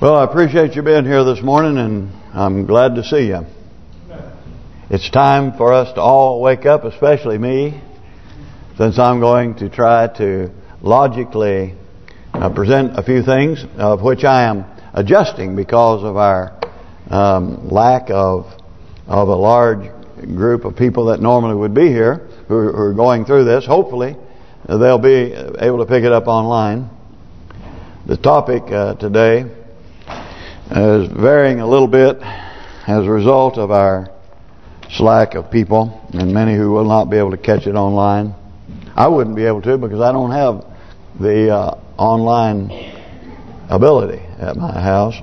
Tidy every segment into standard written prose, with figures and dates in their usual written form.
Well, I appreciate you being here this morning, and I'm glad to see you. It's time for us to all wake up, especially me, since I'm going to try to logically present a few things of which I am adjusting because of our lack of a large group of people that normally would be here who are going through this. Hopefully, they'll be able to pick it up online. The topic today is varying a little bit as a result of our slack of people, and many who will not be able to catch it online. I wouldn't be able to because I don't have the online ability at my house.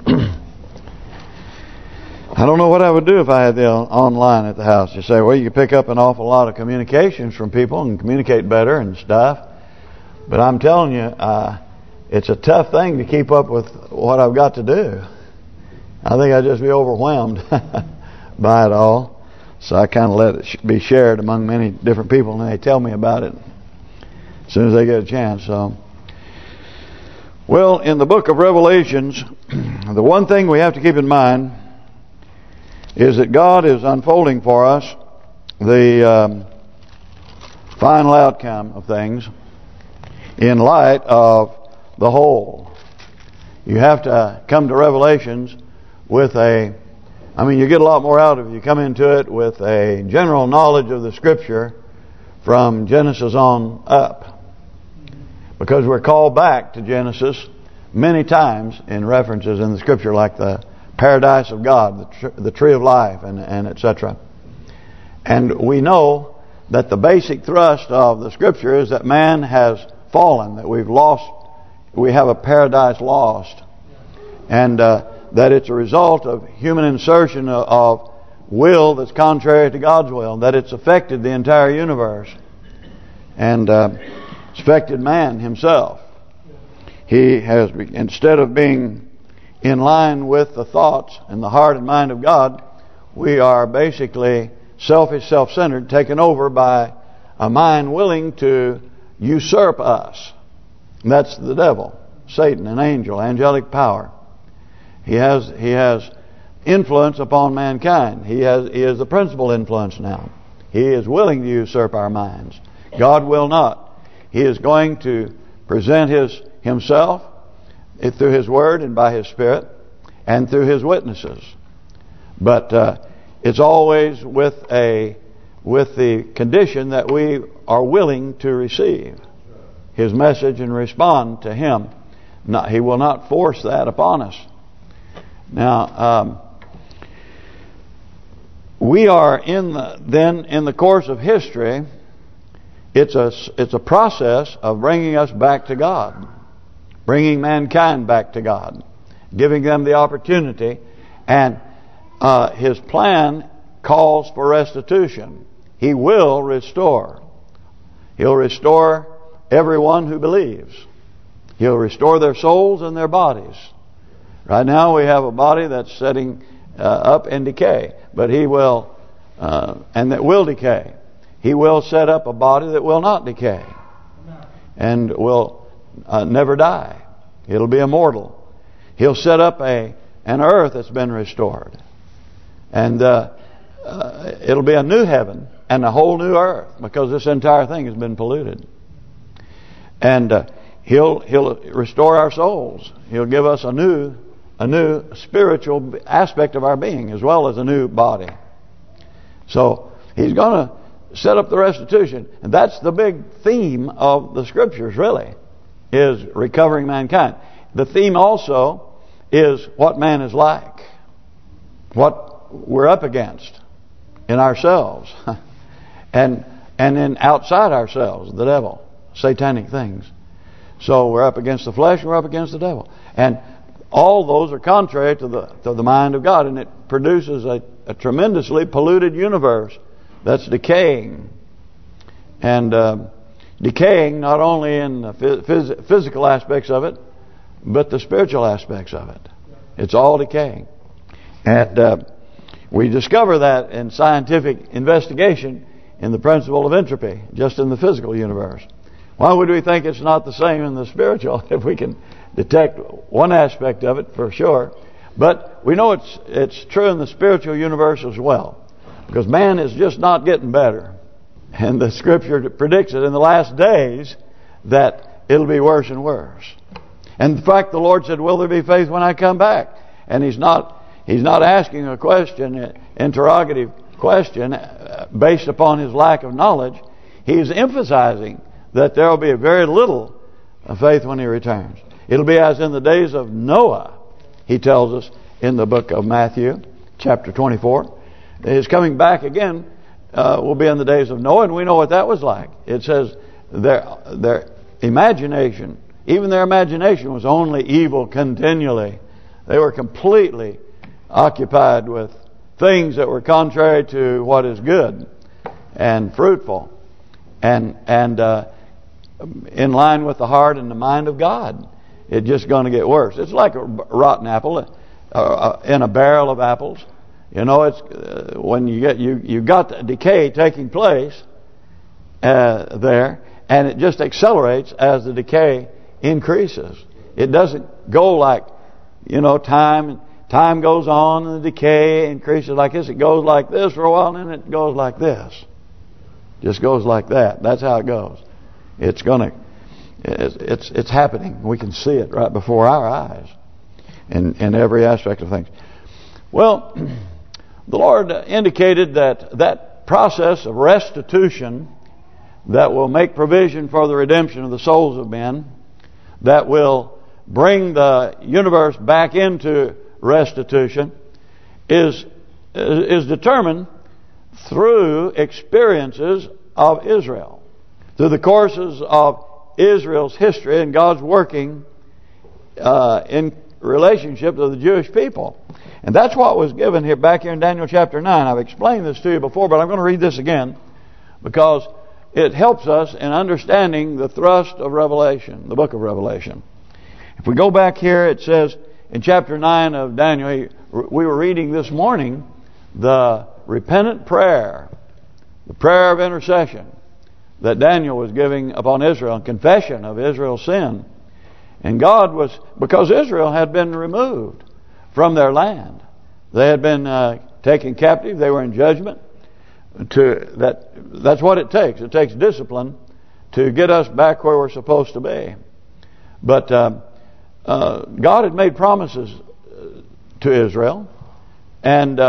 I don't know what I would do if I had the online at the house. You say, well, you can pick up an awful lot of communications from people and communicate better and stuff. But I'm telling you, it's a tough thing to keep up with what I've got to do. I think I'd just be overwhelmed by it all. So I kind of let it be shared among many different people, and they tell me about it as soon as they get a chance. So, well, in the book of Revelations, the one thing we have to keep in mind is that God is unfolding for us the final outcome of things in light of the whole. You have to come to Revelations with you get a lot more out of it. You come into it with a general knowledge of the Scripture from Genesis on up. Because we're called back to Genesis many times in references in the Scripture, like the paradise of God, the tree of life, and etc. And we know that the basic thrust of the Scripture is that man has fallen, that we've lost. We have a paradise lost, and that it's a result of human insertion of will that's contrary to God's will, that it's affected the entire universe, and it's affected man himself. He has, instead of being in line with the thoughts and the heart and mind of God, we are basically selfish, self-centered, taken over by a mind willing to usurp us. And that's the devil, Satan, an angel, angelic power. He has influence upon mankind. He is the principal influence now. He is willing to usurp our minds. God will not. He is going to present himself through His Word and by His Spirit and through His witnesses. But it's always with the condition that we are willing to receive His message and respond to Him. He will not force that upon us. Now, we are in the course of history. It's a process of bringing us back to God, bringing mankind back to God, giving them the opportunity, and His plan calls for restitution. He will restore. He'll restore everyone who believes. He'll restore their souls and their bodies. Right now we have a body that's setting up in decay, but He will, and that will decay. He will set up a body that will not decay and will never die. It'll be immortal. He'll set up an earth that's been restored, and it'll be a new heaven and a whole new earth, because this entire thing has been polluted. And He'll restore our souls. He'll give us a new spiritual aspect of our being, as well as a new body. So He's going to set up the restitution, and that's the big theme of the Scriptures, really, is recovering mankind. The theme also is what man is like, what we're up against in ourselves, and in outside ourselves, the devil, satanic things. So we're up against the flesh, and we're up against the devil, and all those are contrary to the mind of God, and it produces a tremendously polluted universe that's decaying, and decaying not only in the physical aspects of it, but the spiritual aspects of it. It's all decaying, and we discover that in scientific investigation in the principle of entropy, just in the physical universe. Why would we think it's not the same in the spiritual if we can detect one aspect of it for sure? But we know it's true in the spiritual universe as well, because man is just not getting better. And the Scripture predicts it in the last days that it'll be worse and worse. And in fact, the Lord said, "Will there be faith when I come back?" And He's not asking a question, interrogative question, based upon His lack of knowledge. He's emphasizing that there will be very little faith when He returns. It'll be as in the days of Noah, He tells us in the book of Matthew, chapter 24. His coming back again will be in the days of Noah, and we know what that was like. It says their imagination, even their imagination was only evil continually. They were completely occupied with things that were contrary to what is good and fruitful and in line with the heart and the mind of God. It's just going to get worse. It's like a rotten apple in a barrel of apples. You know, it's when you got the decay taking place there, and it just accelerates as the decay increases. It doesn't go like, you know, time goes on and the decay increases like this. It goes like this for a while, and then it goes like this. Just goes like that. That's how it goes. It's happening. We can see it right before our eyes in every aspect of things. Well, the Lord indicated that process of restitution that will make provision for the redemption of the souls of men, that will bring the universe back into restitution, is determined through experiences of Israel, through the courses of Israel's history and God's working in relationship to the Jewish people. And that's what was given here back here in Daniel chapter 9. I've explained this to you before, but I'm going to read this again because it helps us in understanding the thrust of Revelation, the book of Revelation. If we go back here, it says in chapter 9 of Daniel, we were reading this morning the repentant prayer, the prayer of intercession that Daniel was giving upon Israel, and confession of Israel's sin. And God was, because Israel had been removed from their land. They had been taken captive. They were in judgment. That's what it takes. It takes discipline to get us back where we're supposed to be. But God had made promises to Israel, and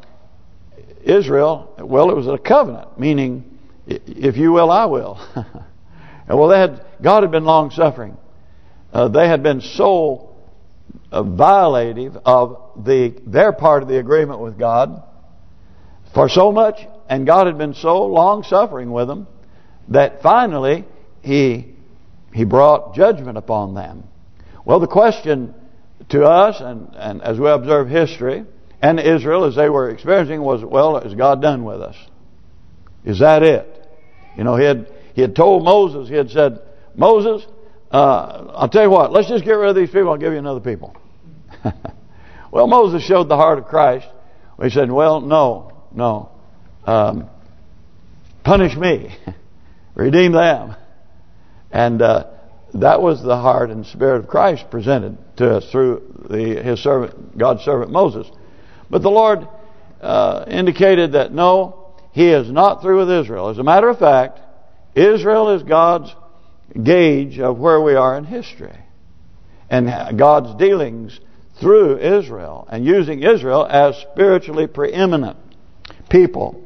Israel, well, it was a covenant, meaning if you will, I will. And well, God had been long suffering. They had been so violative of their part of the agreement with God for so much, and God had been so long suffering with them that finally He brought judgment upon them. Well, the question to us, and as we observe history, and Israel as they were experiencing, was, well, is God done with us? Is that it? You know, he had told Moses, he had said, Moses, I'll tell you what, let's just get rid of these people, I'll give you another people. Well, Moses showed the heart of Christ. He said, well, no. Punish me. Redeem them. And that was the heart and spirit of Christ presented to us through His servant, God's servant Moses. But the Lord indicated that no, He is not through with Israel. As a matter of fact, Israel is God's gauge of where we are in history, and God's dealings through Israel, and using Israel as spiritually preeminent people.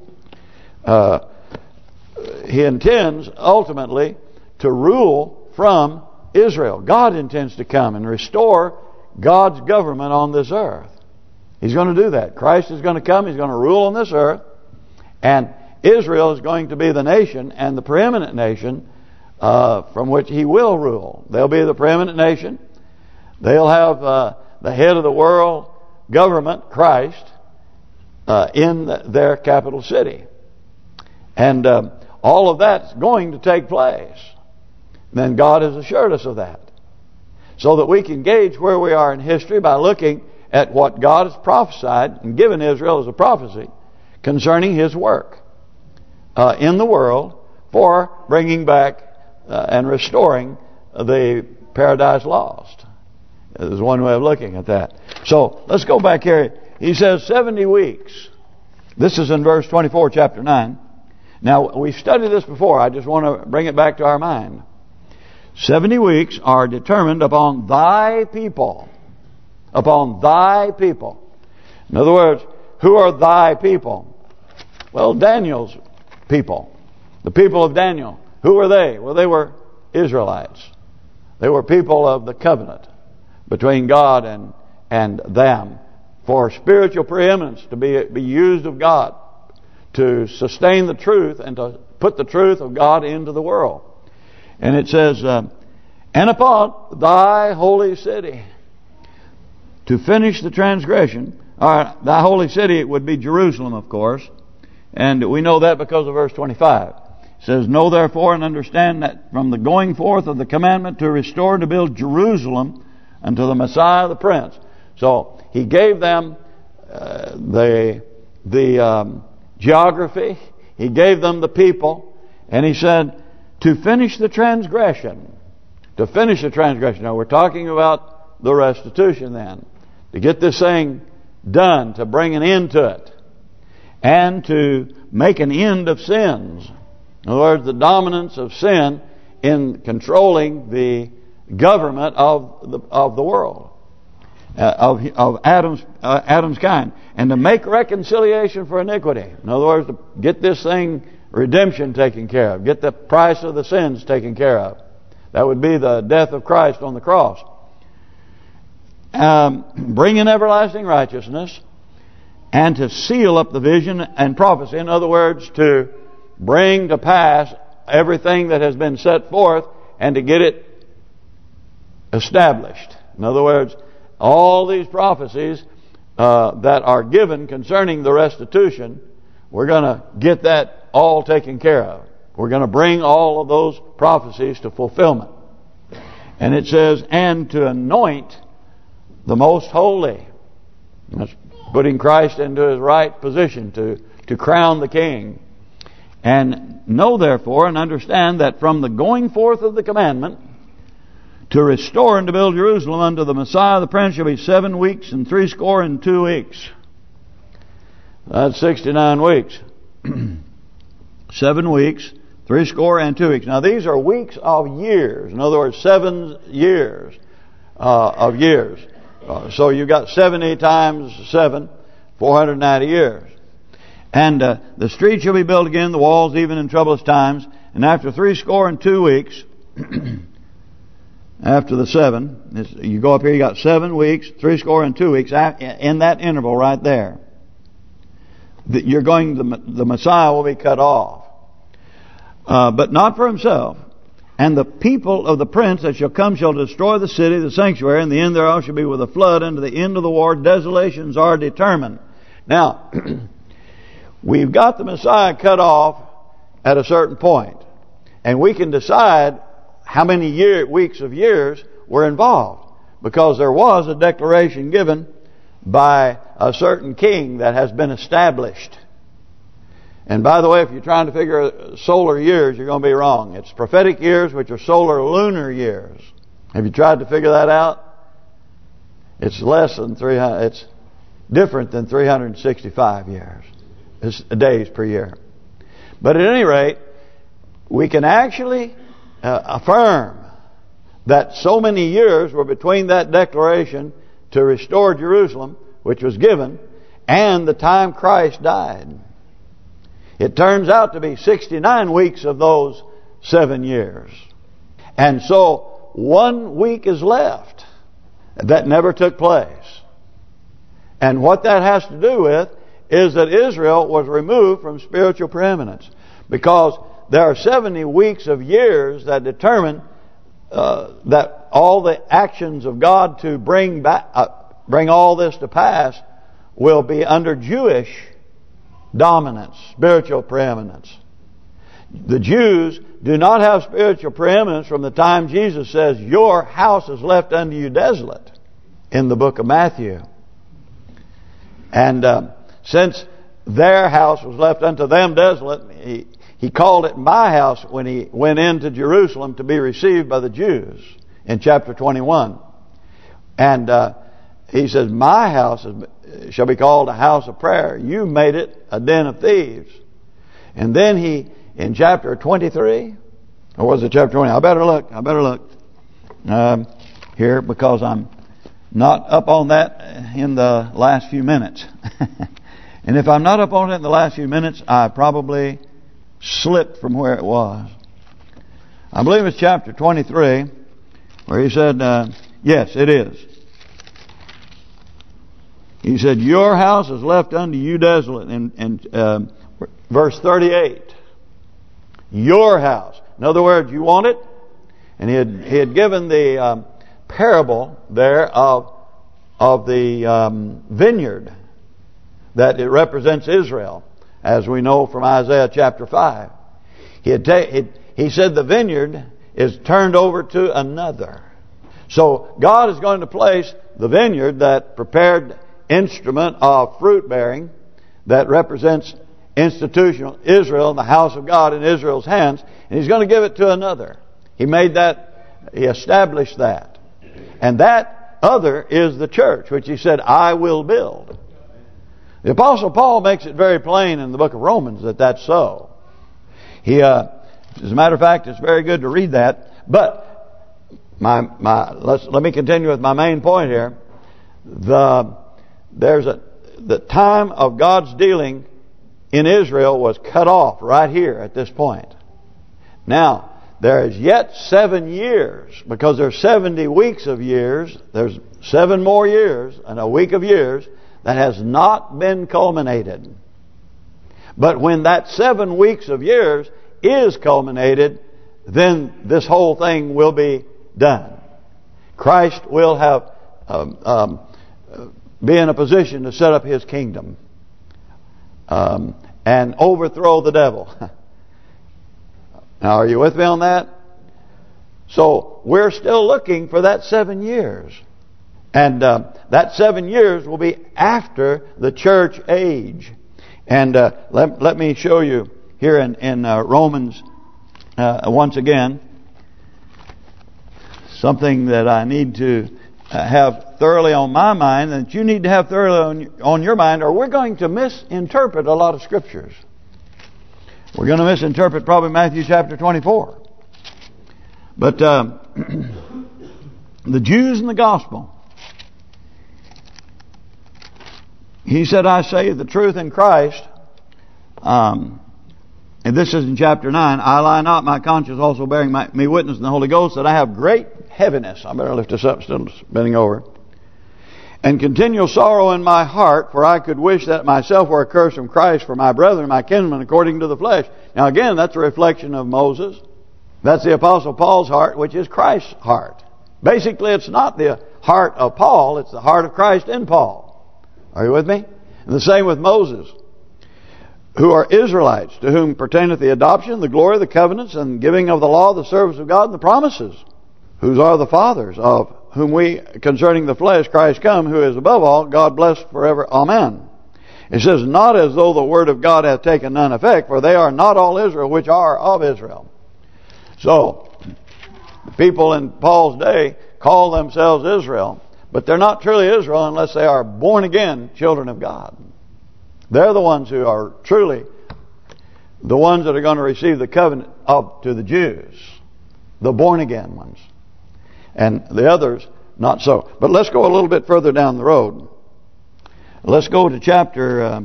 He intends ultimately to rule from Israel. God intends to come and restore God's government on this earth. He's going to do that. Christ is going to come. He's going to rule on this earth. And Israel is going to be the nation and the preeminent nation from which He will rule. They'll be the preeminent nation. They'll have the head of the world government, Christ, in their capital city. And all of that's going to take place. Then God has assured us of that. So that we can gauge where we are in history by looking at what God has prophesied and given Israel as a prophecy concerning His work in the world for bringing back and restoring the paradise lost. There's one way of looking at that. So let's go back here. He says 70 weeks. This is in verse 24, chapter 9. Now, we've studied this before. I just want to bring it back to our mind. 70 weeks are determined upon thy people. Upon thy people. In other words, who are thy people? Well, Daniel's people. The people of Daniel. Who were they? Well, they were Israelites. They were people of the covenant between God and them for spiritual preeminence, to be used of God, to sustain the truth and to put the truth of God into the world. And it says, and upon thy holy city, to finish the transgression. All right, thy holy city would be Jerusalem, of course. And we know that because of verse 25. It says, know therefore and understand that from the going forth of the commandment to restore and to build Jerusalem unto the Messiah the Prince. So he gave them the geography. He gave them the people. And he said, to finish the transgression. To finish the transgression. Now we're talking about the restitution then. To get this thing done. To bring an end to it. And to make an end of sins. In other words, the dominance of sin in controlling the government of the world. Of Adam's kind, and to make reconciliation for iniquity. In other words, to get this thing, redemption, taken care of, get the price of the sins taken care of. That would be the death of Christ on the cross. Bring in everlasting righteousness, and to seal up the vision and prophecy. In other words, to bring to pass everything that has been set forth, and to get it established. In other words, all these prophecies that are given concerning the restitution, we're going to get that all taken care of. We're going to bring all of those prophecies to fulfillment. And it says, and to anoint the most holy. That's putting Christ into his right position to crown the king. And know therefore and understand that from the going forth of the commandment to restore and to build Jerusalem unto the Messiah the Prince shall be 7 weeks and 62 weeks. That's 69 weeks. 7 weeks, 62 weeks. Now these are weeks of years. In other words, 7 years of years. So you've got 70 times 7, 490 years. And the street shall be built again, the walls even in troublous times. And after 62 weeks... After the 7, you go up here, you got 7 weeks, 62 weeks, in that interval right there. The Messiah will be cut off. But not for himself. And the people of the prince that shall come shall destroy the city, the sanctuary, and the end thereof shall be with a flood. Unto the end of the war, desolations are determined. Now, we've got the Messiah cut off at a certain point. And we can decide how many weeks of years were involved, because there was a declaration given by a certain king that has been established. And by the way, if you're trying to figure solar years, you're going to be wrong. It's prophetic years, which are solar lunar years. Have you tried to figure that out? It's less than 300. It's different than 365 years. It's days per year. But at any rate, we can actually affirm that so many years were between that declaration to restore Jerusalem, which was given, and the time Christ died. It turns out to be 69 weeks of those 7 years. And so 1 week is left that never took place. And what that has to do with is that Israel was removed from spiritual preeminence, because there are 70 weeks of years that determine that all the actions of God to bring all this to pass will be under Jewish dominance, spiritual preeminence. The Jews do not have spiritual preeminence from the time Jesus says, your house is left unto you desolate, in the book of Matthew. And since their house was left unto them desolate, He called it my house when he went into Jerusalem to be received by the Jews in chapter 21. And he says, my house shall be called a house of prayer. You made it a den of thieves. And then he, in chapter 23, or was it chapter 20? I better look here, because I'm not up on that in the last few minutes. And if I'm not up on it in the last few minutes, I probably slipped from where it was. I believe it's chapter 23, where he said, yes, it is. He said, your house is left unto you desolate. And verse 38. Your house. In other words, you want it? And he had given the parable there of the vineyard, that it represents Israel, as we know from Isaiah chapter 5. He said the vineyard is turned over to another. So God is going to place the vineyard, that prepared instrument of fruit bearing that represents institutional Israel and the house of God in Israel's hands, and He's going to give it to another. He established that. And that other is the church, which He said, I will build. The Apostle Paul makes it very plain in the book of Romans that that's so. As a matter of fact, it's very good to read that. But let me continue with my main point here. The time of God's dealing in Israel was cut off right here at this point. Now, there is yet 7 years, because there's 70 weeks of years. There's 7 more years and a week of years that has not been culminated. But when that 7 weeks of years is culminated, then this whole thing will be done. Christ will have be in a position to set up His kingdom and overthrow the devil. Now, are you with me on that? So we're still looking for that 7 years, and that 7 years will be after the church age. And let me show you here in Romans once again something that I need to have thoroughly on my mind, and that you need to have thoroughly on your mind, or we're going to misinterpret a lot of scriptures. We're going to misinterpret probably Matthew chapter 24. But the Jews in the gospel, He said, I say the truth in Christ. And this is in chapter 9. I lie not, my conscience also bearing me witness in the Holy Ghost, that I have great heaviness. I better lift this up, still bending over. And continual sorrow in my heart, for I could wish that myself were accursed from Christ for my brethren, my kinsmen, according to the flesh. Now again, that's a reflection of Moses. That's the Apostle Paul's heart, which is Christ's heart. Basically, it's not the heart of Paul, it's the heart of Christ in Paul. Are you with me? And the same with Moses, who are Israelites, to whom pertaineth the adoption, the glory, the covenants, and giving of the law, the service of God, and the promises, whose are the fathers, of whom we, concerning the flesh, Christ come, who is above all, God blessed forever. Amen. It says, not as though the word of God hath taken none effect, for they are not all Israel which are of Israel. So, the people in Paul's day call themselves Israel, but they're not truly Israel unless they are born again children of God. They're the ones who are truly the ones that are going to receive the covenant up to the Jews, the born again ones. And the others, not so. But let's go a little bit further down the road. Let's go to chapter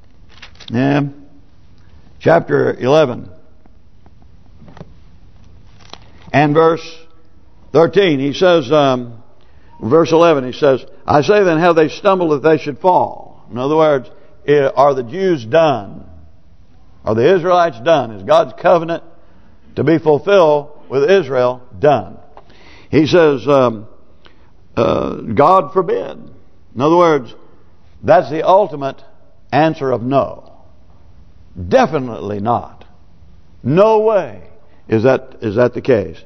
11. And verse 13. He says, verse 11, he says, I say then, have they stumbled that they should fall? In other words, are the Jews done? Are the Israelites done? Is God's covenant to be fulfilled with Israel done? He says, God forbid. In other words, that's the ultimate answer of no. Definitely not. No way is that the case.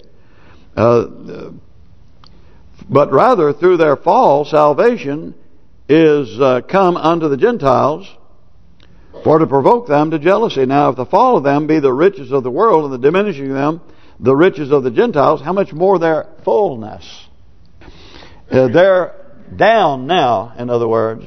But rather, through their fall, salvation is come unto the Gentiles, For to provoke them to jealousy. Now if the fall of them be the riches of the world, and the diminishing of them the riches of the Gentiles, how much more their fullness? They're down now, in other words.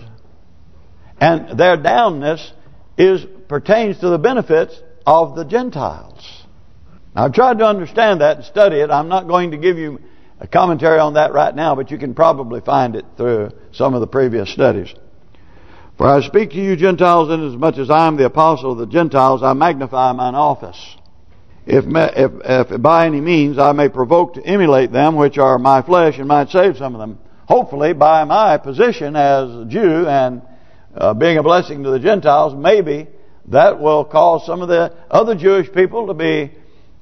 And their downness pertains to the benefits of the Gentiles. Now, I've tried to understand that and study it. I'm not going to give you a commentary on that right now, but you can probably find it through some of the previous studies. For I speak to you Gentiles, inasmuch as I am the apostle of the Gentiles, I magnify mine office. If by any means I may provoke to emulate them which are my flesh, and might save some of them, hopefully by my position as a Jew and being a blessing to the Gentiles, maybe that will cause some of the other Jewish people to be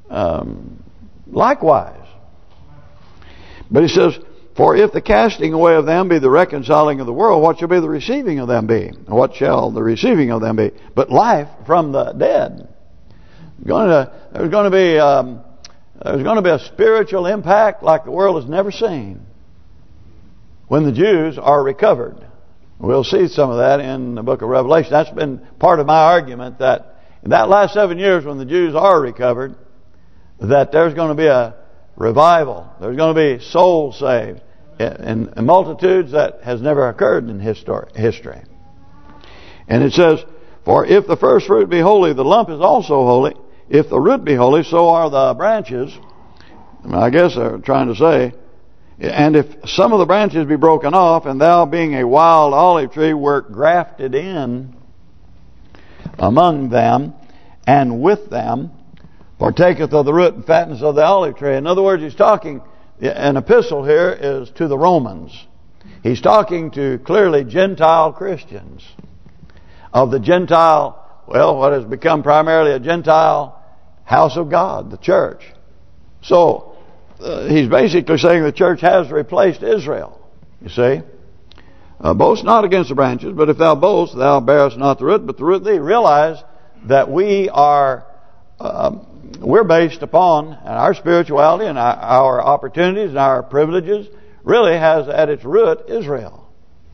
likewise. But he says, for if the casting away of them be the reconciling of the world, what shall be the receiving of them be? What shall the receiving of them be? But life from the dead. There's going to be a spiritual impact like the world has never seen when the Jews are recovered. We'll see some of that in the book of Revelation. That's been part of my argument, that in that last 7 years when the Jews are recovered, that there's going to be a revival. There's going to be souls saved in multitudes that has never occurred in history. And it says, for if the first fruit be holy, the lump is also holy. If the root be holy, so are the branches. I guess they're trying to say, and if some of the branches be broken off, and thou being a wild olive tree wert grafted in among them, and with them partaketh of the root and fatness of the olive tree. In other words, he's talking, an epistle here is to the Romans. He's talking to clearly Gentile Christians of the Gentile, what has become primarily a Gentile house of God, the church. So he's basically saying the church has replaced Israel. You see, boast not against the branches, but if thou boast, thou bearest not the root, but the root thee. Realize that we are we're based upon our spirituality and our opportunities and our privileges really has at its root Israel.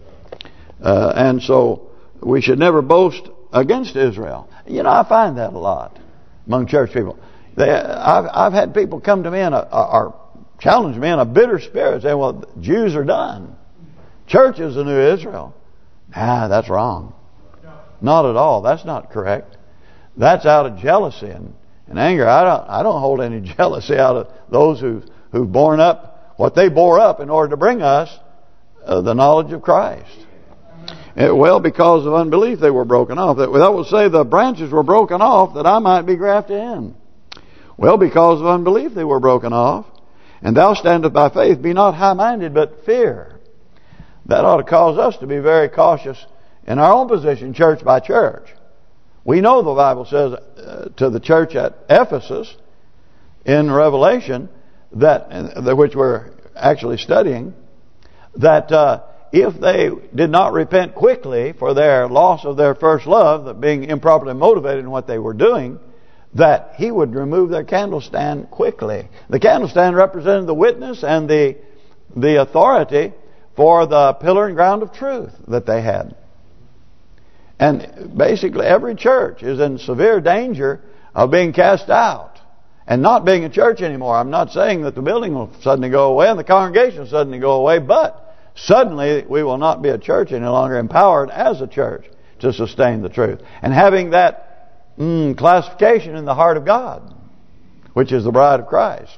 And so we should never boast against Israel. I find that a lot among church people. I've had people come to me or challenge me in a bitter spirit, saying, well, Jews are done. Church is the new Israel. That's wrong. Not at all. That's not correct. That's out of jealousy and anger. I don't hold any jealousy out of those who've borne up what they bore up in order to bring us the knowledge of Christ. Because of unbelief they were broken off. That will say the branches were broken off that I might be grafted in. Because of unbelief they were broken off. And thou standest by faith, be not high-minded, but fear. That ought to cause us to be very cautious in our own position, church by church. We know the Bible says to the church at Ephesus in Revelation, that which we're actually studying, that if they did not repent quickly for their loss of their first love, that being improperly motivated in what they were doing, that he would remove their candlestand quickly. The candlestand represented the witness and the authority for the pillar and ground of truth that they had. And basically every church is in severe danger of being cast out and not being a church anymore. I'm not saying that the building will suddenly go away and the congregation will suddenly go away, but suddenly we will not be a church any longer, empowered as a church to sustain the truth. And having that classification in the heart of God, which is the bride of Christ.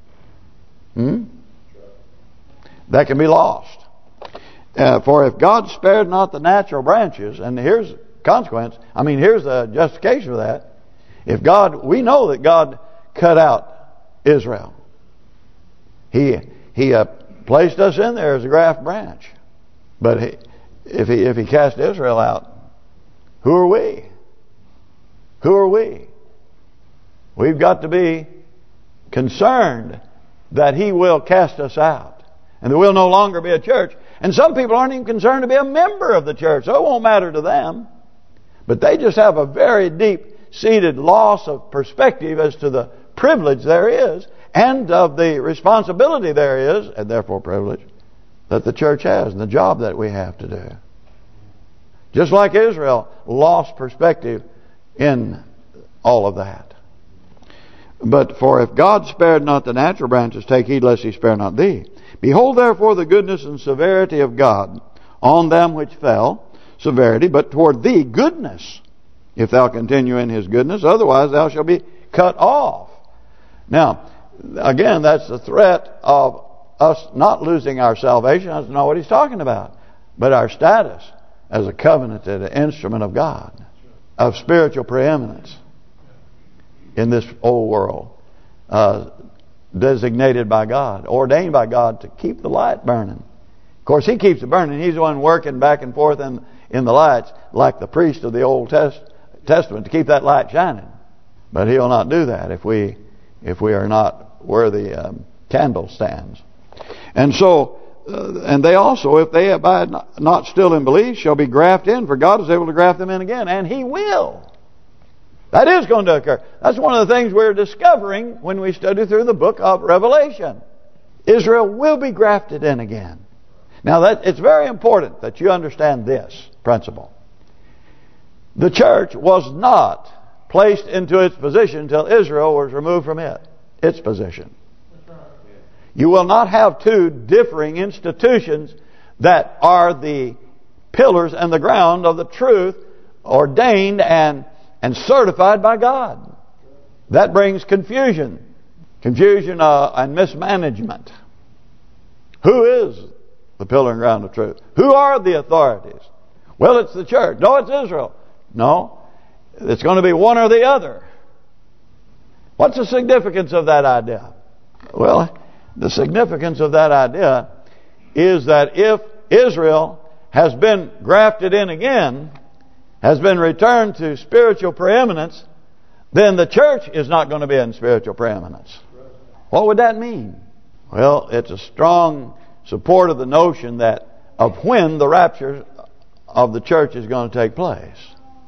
That can be lost. For if God spared not the natural branches, and here's the consequence, here's the justification for that. We know that God cut out Israel. He placed us in there as a graft branch. But if he cast Israel out, who are we? Who are we? We've got to be concerned that he will cast us out. And there will no longer be a church. And some people aren't even concerned to be a member of the church. So it won't matter to them. But they just have a very deep-seated loss of perspective as to the privilege there is and of the responsibility there is, and therefore privilege, that the church has and the job that we have to do. Just like Israel lost perspective in all of that. But for if God spared not the natural branches, take heed lest he spare not thee. Behold therefore the goodness and severity of God on them which fell, severity, but toward thee goodness, if thou continue in his goodness, otherwise thou shalt be cut off. Now, again, that's the threat of us not losing our salvation. That's not what he's talking about. But our status as a covenanted instrument of God, of spiritual preeminence in this old world, designated by God, ordained by God to keep the light burning. Of course, he keeps it burning. He's the one working back and forth in the lights, like the priest of the Old Testament, to keep that light shining. But he'll not do that if we are not worthy candle stands. And so, and they also, if they abide not still in belief, shall be grafted in, for God is able to graft them in again, and he will. That is going to occur. That's one of the things we're discovering when we study through the book of Revelation. Israel will be grafted in again. Now, it's very important that you understand this principle. The church was not placed into its position until Israel was removed from its position. You will not have two differing institutions that are the pillars and the ground of the truth, ordained and certified by God. That brings confusion and mismanagement. Who is the pillar and ground of truth? Who are the authorities? Well, it's the church. No, it's Israel. No, it's going to be one or the other. What's the significance of that idea? Well, the significance of that idea is that if Israel has been grafted in again, has been returned to spiritual preeminence, then the church is not going to be in spiritual preeminence. What would that mean? Well, it's a strong support of the notion that of when the rapture of the church is going to take place.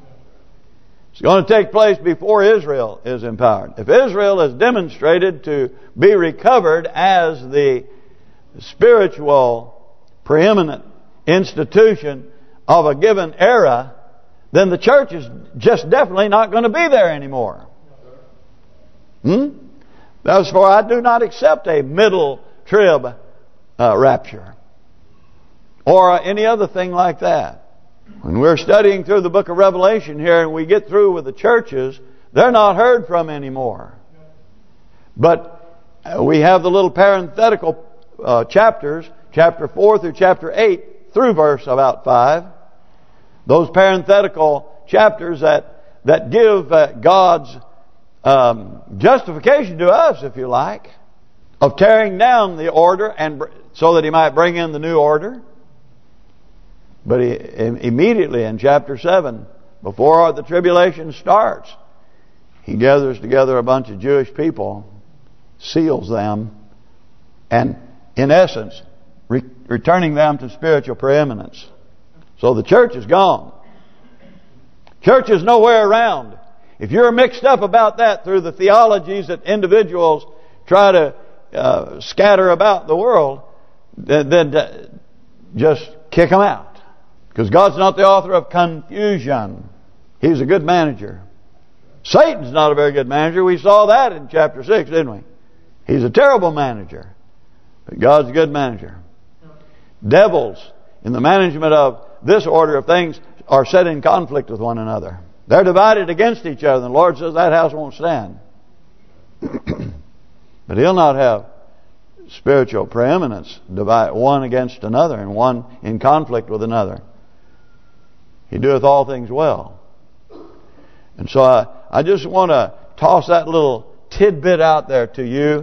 It's going to take place before Israel is empowered. If Israel is demonstrated to be recovered as the spiritual preeminent institution of a given era, then the church is just definitely not going to be there anymore. Therefore, I do not accept a middle trib rapture or any other thing like that. When we're studying through the book of Revelation here and we get through with the churches, they're not heard from anymore. But we have the little parenthetical chapters, chapter 4 through chapter 8 through verse about 5. Those parenthetical chapters that give God's justification to us, if you like, of tearing down the order and so that he might bring in the new order. But immediately in chapter 7, before the tribulation starts, he gathers together a bunch of Jewish people, seals them, and in essence, returning them to spiritual preeminence. So the church is gone. Church is nowhere around. If you're mixed up about that through the theologies that individuals try to scatter about the world, then just kick them out. Because God's not the author of confusion. He's a good manager. Satan's not a very good manager. We saw that in chapter 6, didn't we? He's a terrible manager. But God's a good manager. Devils, in the management of this order of things, are set in conflict with one another. They're divided against each other. And the Lord says that house won't stand. But He'll not have spiritual preeminence, divide one against another and one in conflict with another. He doeth all things well. And so I just want to toss that little tidbit out there to you,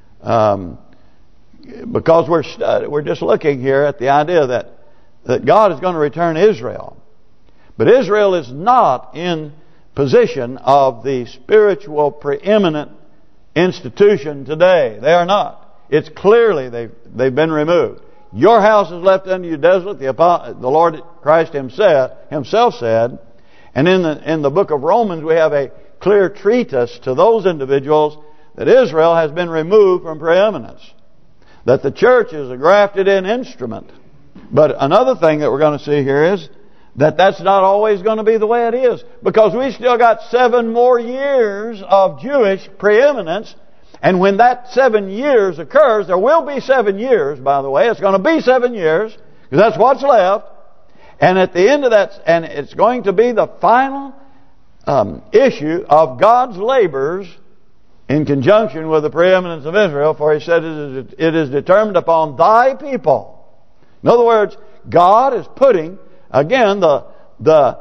because we're just looking here at the idea that God is going to return Israel. But Israel is not in position of the spiritual preeminent institution today. They are not. It's clearly they've been removed. Your house is left unto you desolate, the Lord Christ Himself said. And in the book of Romans we have a clear treatise to those individuals that Israel has been removed from preeminence. That the church is a grafted in instrument. But another thing that we're going to see here is that's not always going to be the way it is. Because we still got 7 more years of Jewish preeminence. And when that 7 years occurs, there will be 7 years, by the way. It's going to be 7 years, because that's what's left. And at the end of that, and it's going to be the final issue of God's labors in conjunction with the preeminence of Israel. For He said, it is determined upon thy people. In other words, God is putting, again, the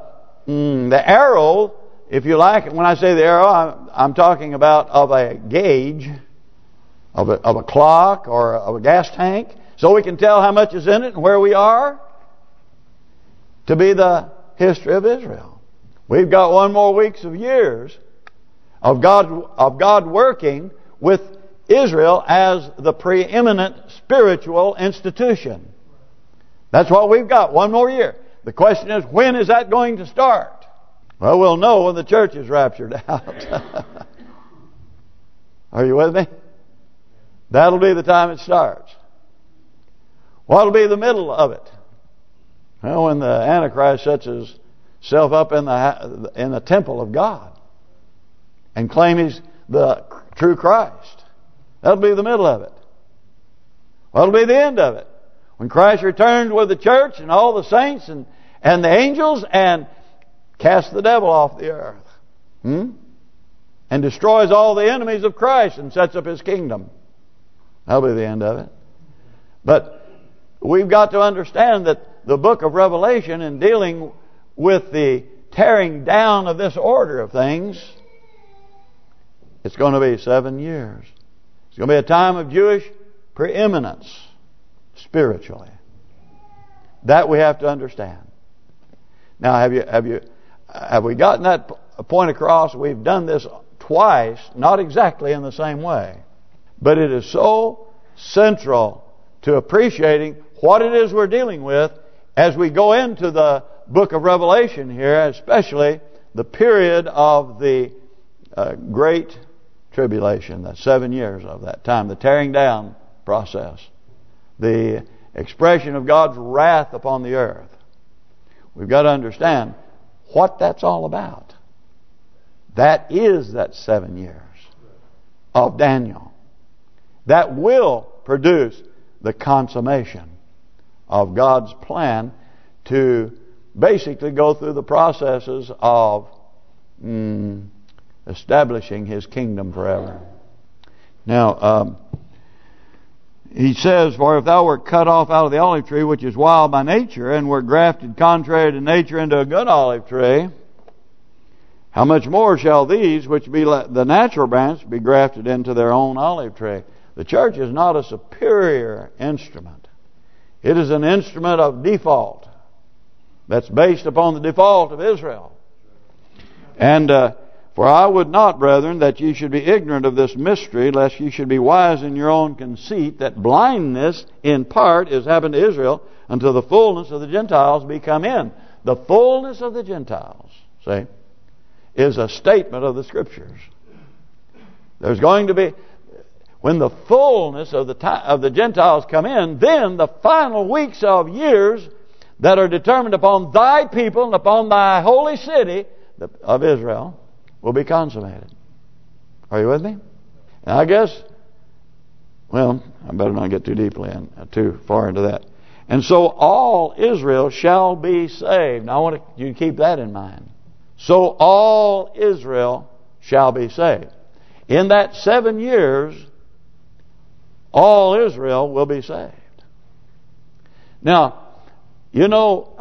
arrow, if you like. When I say the arrow, I'm talking about of a gauge, of a clock or of a gas tank, so we can tell how much is in it and where we are, to be the history of Israel. We've got 1 more weeks of years of God working with Israel as the preeminent spiritual institution. That's what we've got, 1 more year. The question is, when is that going to start? Well, we'll know when the church is raptured out. Are you with me? That'll be the time it starts. What'll be the middle of it? Well, when the Antichrist sets himself up in the temple of God and claims he's the true Christ. That'll be the middle of it. What'll be the end of it? When Christ returns with the church and all the saints and the angels and casts the devil off the earth. And destroys all the enemies of Christ and sets up His kingdom. That'll be the end of it. But we've got to understand that the book of Revelation, in dealing with the tearing down of this order of things, it's going to be 7 years. It's going to be a time of Jewish preeminence spiritually. That we have to understand. Now, have we gotten that point across? We've done this twice, not exactly in the same way, but it is so central to appreciating what it is we're dealing with as we go into the book of Revelation here, especially the period of the Great Tribulation, the 7 years of that time, the tearing down process, the expression of God's wrath upon the earth. We've got to understand what that's all about. That is that 7 years of Daniel. That will produce the consummation of God's plan to basically go through the processes of establishing His kingdom forever. Now, He says, for if thou wert cut off out of the olive tree, which is wild by nature, and were grafted contrary to nature into a good olive tree, how much more shall these, which be the natural branch, be grafted into their own olive tree? The church is not a superior instrument. It is an instrument of default that's based upon the default of Israel. And for I would not, brethren, that ye should be ignorant of this mystery, lest ye should be wise in your own conceit, that blindness in part is happened to Israel, until the fullness of the Gentiles be come in. The fullness of the Gentiles, see, is a statement of the Scriptures. There's going to be, when the fullness of the Gentiles come in, then the final weeks of years that are determined upon thy people and upon thy holy city of Israel will be consummated. Are you with me? And I guess, well, I better not get too far into that. And so all Israel shall be saved. Now I want you to keep that in mind. So all Israel shall be saved. In that 7 years, all Israel will be saved. Now, you know,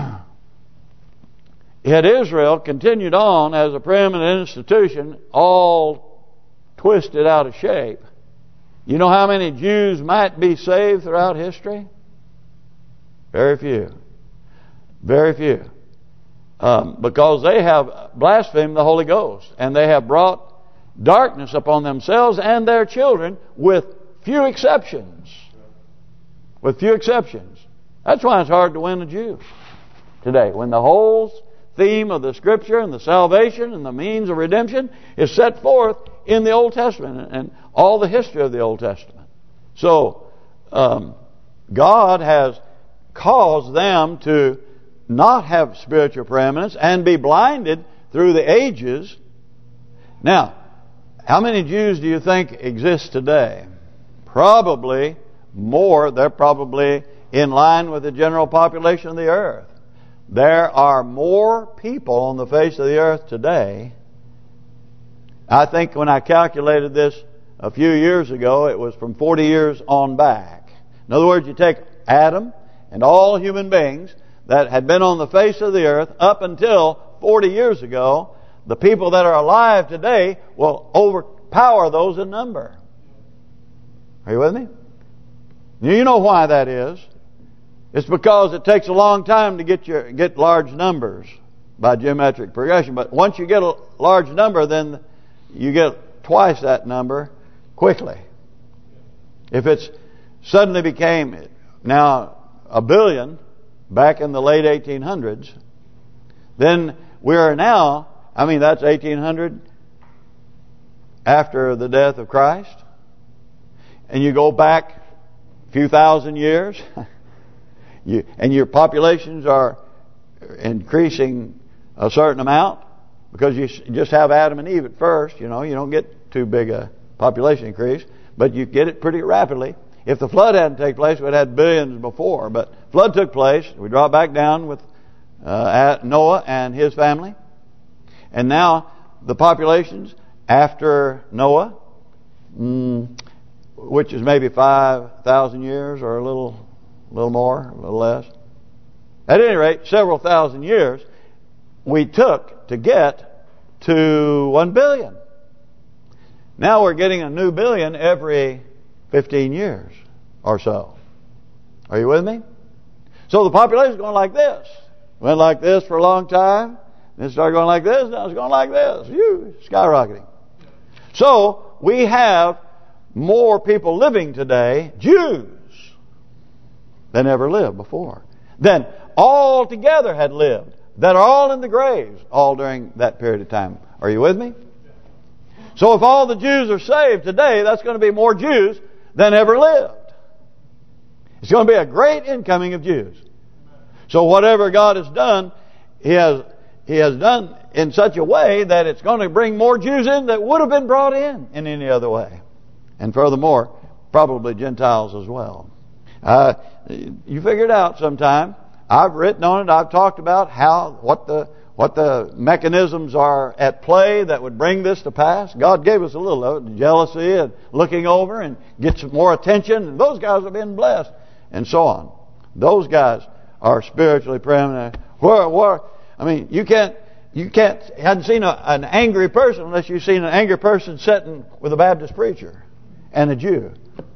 had Israel continued on as a preeminent institution, all twisted out of shape, you know how many Jews might be saved throughout history? Very few. Very few. Because they have blasphemed the Holy Ghost, and they have brought darkness upon themselves and their children, with few exceptions. With few exceptions. That's why it's hard to win a Jew today, when the whole theme of the Scripture and the salvation and the means of redemption is set forth in the Old Testament and all the history of the Old Testament. So God has caused them to not have spiritual preeminence and be blinded through the ages. Now, how many Jews do you think exist today? Probably more. They're probably in line with the general population of the earth. There are more people on the face of the earth today. I think when I calculated this a few years ago, it was from 40 years on back. In other words, you take Adam and all human beings that had been on the face of the earth up until 40 years ago, the people that are alive today will overpower those in number. Are you with me? You know why that is. It's because it takes a long time to get large numbers by geometric progression. But once you get a large number, then you get twice that number quickly. If it's suddenly became now a billion back in the late 1800s, then we are now, I mean that's 1800 after the death of Christ, and you go back a few thousand years, and your populations are increasing a certain amount because you just have Adam and Eve at first. You don't get too big a population increase, but you get it pretty rapidly. If the flood hadn't taken place, we'd had billions before. But flood took place. We dropped back down with Noah and his family. And now the populations after Noah, which is maybe 5,000 years or a little more, a little less. At any rate, several thousand years we took to get to 1 billion. Now we're getting a new billion every 15 years or so. Are you with me? So the population is going like this. Went like this for a long time. Then it started going like this. Now it's going like this. Skyrocketing. So we have more people living today, Jews, than ever lived before. Than all together had lived. That are all in the graves all during that period of time. Are you with me? So if all the Jews are saved today, that's going to be more Jews than ever lived. It's going to be a great incoming of Jews. So whatever God has done, He has done in such a way that it's going to bring more Jews in that would have been brought in any other way. And furthermore, probably Gentiles as well. You figure it out sometime. I've written on it. I've talked about what the mechanisms are at play that would bring this to pass. God gave us a little of it, jealousy and looking over and get some more attention. And those guys have been blessed, and so on. Those guys are spiritually preeminent. I mean, you hadn't seen an angry person unless you've seen an angry person sitting with a Baptist preacher and a Jew.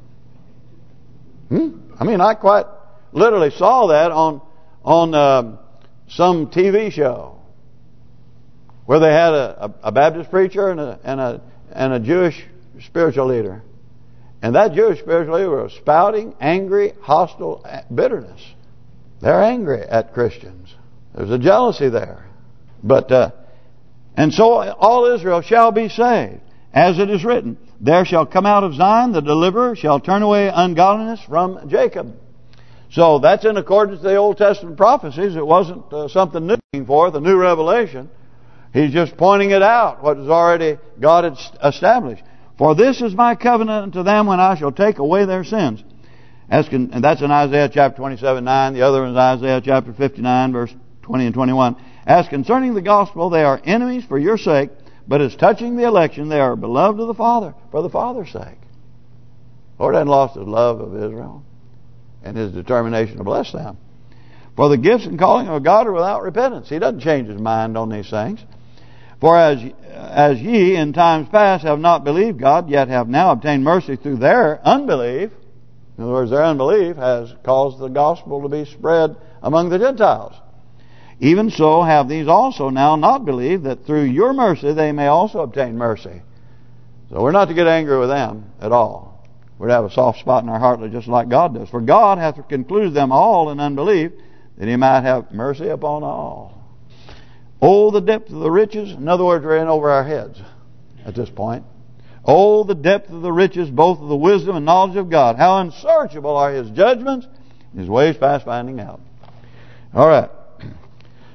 I mean, I quite literally saw that on some TV show where they had a Baptist preacher and a Jewish spiritual leader, and that Jewish spiritual leader was spouting angry, hostile bitterness. They're angry at Christians. There's a jealousy there. But and so all Israel shall be saved, as it is written, there shall come out of Zion the deliverer, shall turn away ungodliness from Jacob. So that's in accordance to the Old Testament prophecies. It wasn't something new for the new revelation. He's just pointing it out, what is already God had established. For this is my covenant unto them when I shall take away their sins. And that's in Isaiah chapter 27:9. The other is Isaiah chapter 59, verse 20 and 21. As concerning the gospel, they are enemies for your sake, but as touching the election, they are beloved of the Father for the Father's sake. The Lord hadn't lost His love of Israel and His determination to bless them. For the gifts and calling of God are without repentance. He doesn't change His mind on these things. For as ye in times past have not believed God, yet have now obtained mercy through their unbelief. In other words, their unbelief has caused the gospel to be spread among the Gentiles. Even so have these also now not believed, that through your mercy they may also obtain mercy. So we're not to get angry with them at all. We're to have a soft spot in our heart just like God does. For God hath concluded them all in unbelief, that He might have mercy upon all. Oh, the depth of the riches. In other words, we're in over our heads at this point. Oh, the depth of the riches, both of the wisdom and knowledge of God. How unsearchable are His judgments, His ways past finding out. All right.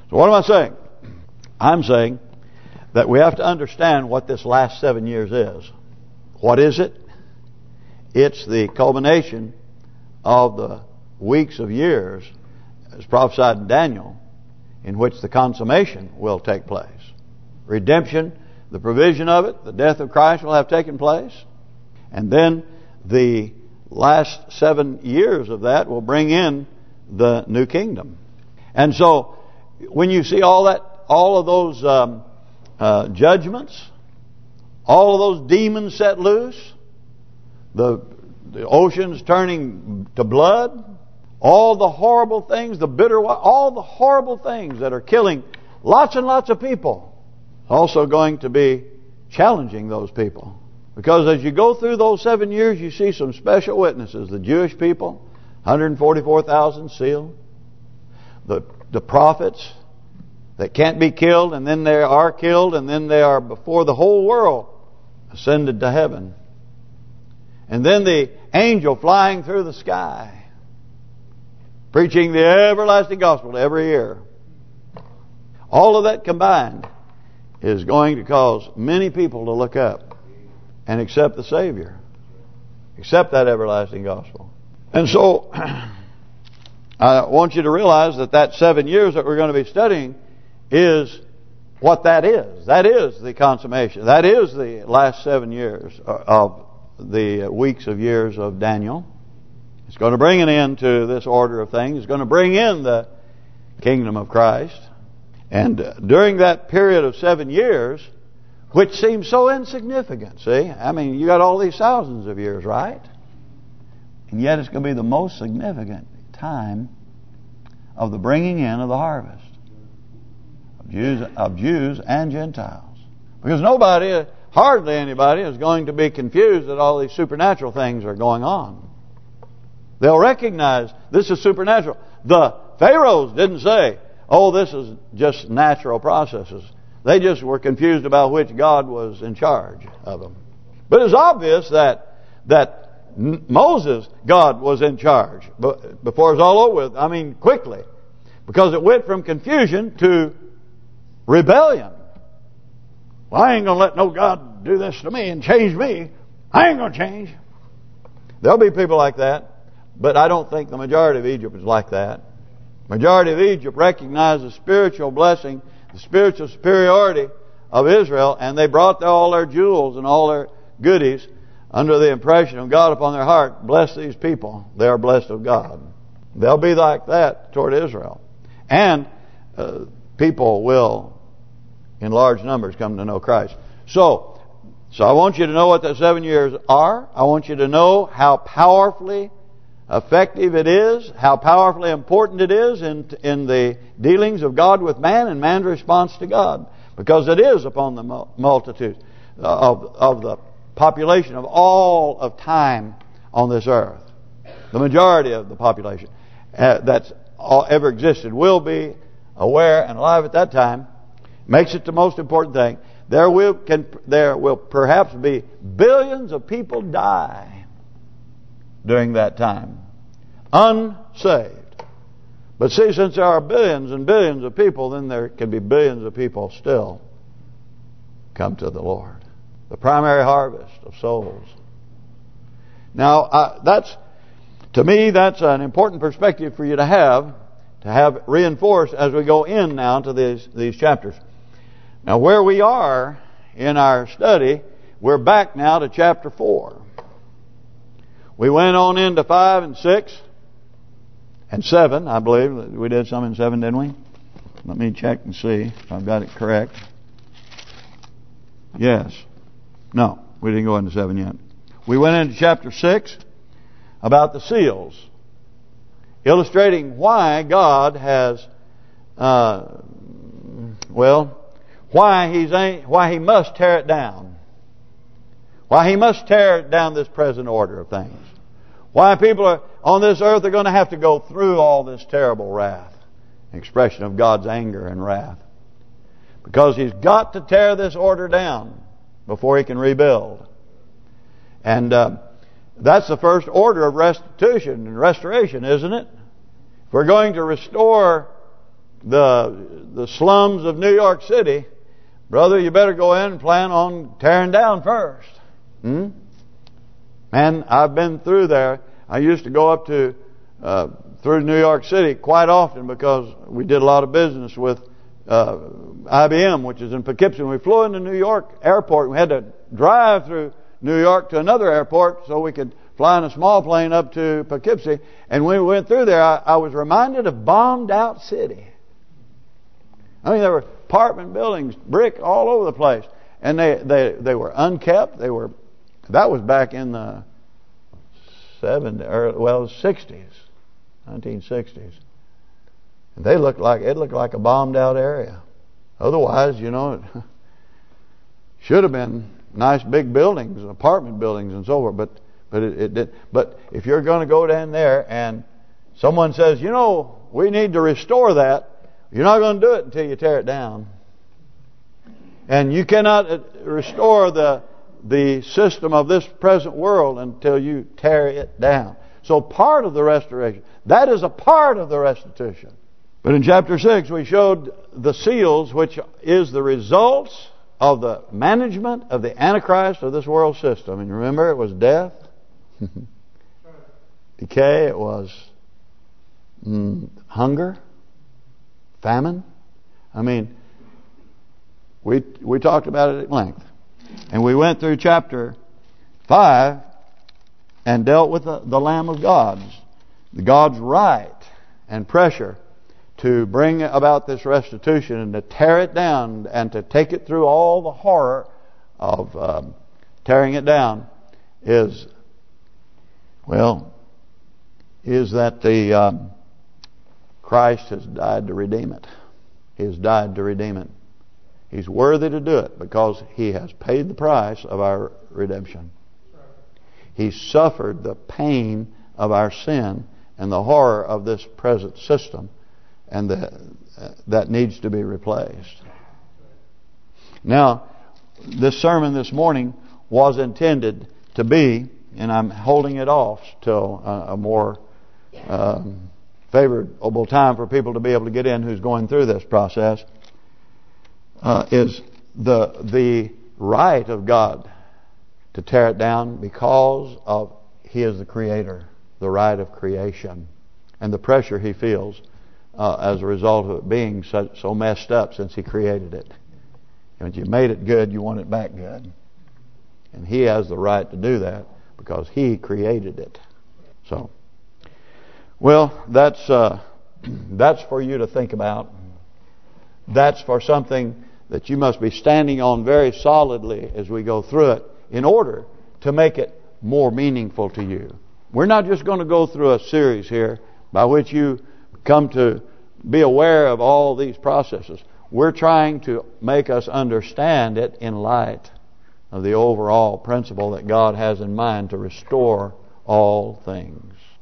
So what am I saying? I'm saying that we have to understand what this last 7 years is. What is it? It's the culmination of the weeks of years, as prophesied in Daniel, in which the consummation will take place. Redemption, the provision of it, the death of Christ will have taken place. And then the last 7 years of that will bring in the new kingdom. And so when you see all of those judgments, all of those demons set loose, the oceans turning to blood, all the horrible things, the bitter, all the horrible things that are killing lots and lots of people, also going to be challenging those people. Because as you go through those 7 years, you see some special witnesses. The Jewish people, 144,000 sealed. The prophets that can't be killed, and then they are killed, and then they are before the whole world ascended to heaven. And then the angel flying through the sky, preaching the everlasting gospel to every ear. All of that combined is going to cause many people to look up and accept the Savior, accept that everlasting gospel. And so I want you to realize that 7 years that we're going to be studying is what that is. That is the consummation. That is the last 7 years of the weeks of years of Daniel. It's going to bring an end to this order of things. It's going to bring in the kingdom of Christ. And during that period of 7 years, which seems so insignificant, see? I mean, you got all these thousands of years, right? And yet it's going to be the most significant time of the bringing in of the harvest of Jews and Gentiles. Because hardly anybody is going to be confused that all these supernatural things are going on. They'll recognize this is supernatural. The Pharaohs didn't say, oh, this is just natural processes. They just were confused about which God was in charge of them. But it's obvious that Moses, God was in charge before it was all over with. I mean, quickly. Because it went from confusion to rebellion. Well, I ain't going to let no God do this to me and change me. I ain't going to change. There'll be people like that. But I don't think the majority of Egypt is like that. The majority of Egypt recognized the spiritual blessing, the spiritual superiority of Israel, and they brought all their jewels and all their goodies under the impression of God upon their heart. Bless these people. They are blessed of God. They'll be like that toward Israel. And people will, in large numbers, come to know Christ. So I want you to know what the 7 years are. I want you to know how powerfully effective it is, how powerfully important it is in the dealings of God with man and man's response to God. Because it is upon the multitude of the population of all of time on this earth. The majority of the population that's ever existed will be aware and alive at that time. Makes it the most important thing. There will perhaps be billions of people die during that time, unsaved. But see, since there are billions and billions of people, then there can be billions of people still come to the Lord. The primary harvest of souls. Now, to me, that's an important perspective for you to have reinforced as we go in now to these chapters. Now, where we are in our study, we're back now to chapter 4. We went on into 5 and 6 and 7, I believe. We did some in 7, didn't we? Let me check and see if I've got it correct. Yes. No, we didn't go into 7 yet. We went into chapter 6 about the seals, illustrating why God has, why He must tear it down. Why He must tear down this present order of things. Why people on this earth are going to have to go through all this terrible wrath. Expression of God's anger and wrath. Because He's got to tear this order down before He can rebuild. And that's the first order of restitution and restoration, isn't it? If we're going to restore the the slums of New York City, brother, you better go in and plan on tearing down first. Man, I've been through there. I used to go up to through New York City quite often because we did a lot of business with IBM, which is in Poughkeepsie. We flew into New York airport. We had to drive through New York to another airport so we could fly in a small plane up to Poughkeepsie. And when we went through there, I was reminded of bombed out city. I mean, there were apartment buildings, brick all over the place, and they were unkept. That was back in the 60s, 1960s. And it looked like a bombed out area. Otherwise, it should have been nice big buildings, apartment buildings, and so forth. But it did. But if you're going to go down there and someone says, we need to restore that, you're not going to do it until you tear it down. And you cannot restore the system of this present world until you tear it down. So part of the restoration, that is a part of the restitution. But in chapter 6 we showed the seals, which is the results of the management of the Antichrist of this world system. And you remember, it was death, decay, it was hunger, famine. I mean, we talked about it at length. And we went through chapter 5 and dealt with the Lamb of God's right and pressure to bring about this restitution and to tear it down and to take it through all the horror of tearing it down is that the Christ has died to redeem it. He has died to redeem it. He's worthy to do it because He has paid the price of our redemption. He suffered the pain of our sin and the horror of this present system, and that needs to be replaced. Now, this sermon this morning was intended to be, and I'm holding it off till a more favorable time for people to be able to get in who's going through this process, is the right of God to tear it down because of He is the Creator, the right of creation, and the pressure He feels as a result of it being so messed up since He created it. And if you made it good, you want it back good. And He has the right to do that because He created it. So, well, that's for you to think about. That's for something that you must be standing on very solidly as we go through it in order to make it more meaningful to you. We're not just going to go through a series here by which you come to be aware of all these processes. We're trying to make us understand it in light of the overall principle that God has in mind to restore all things.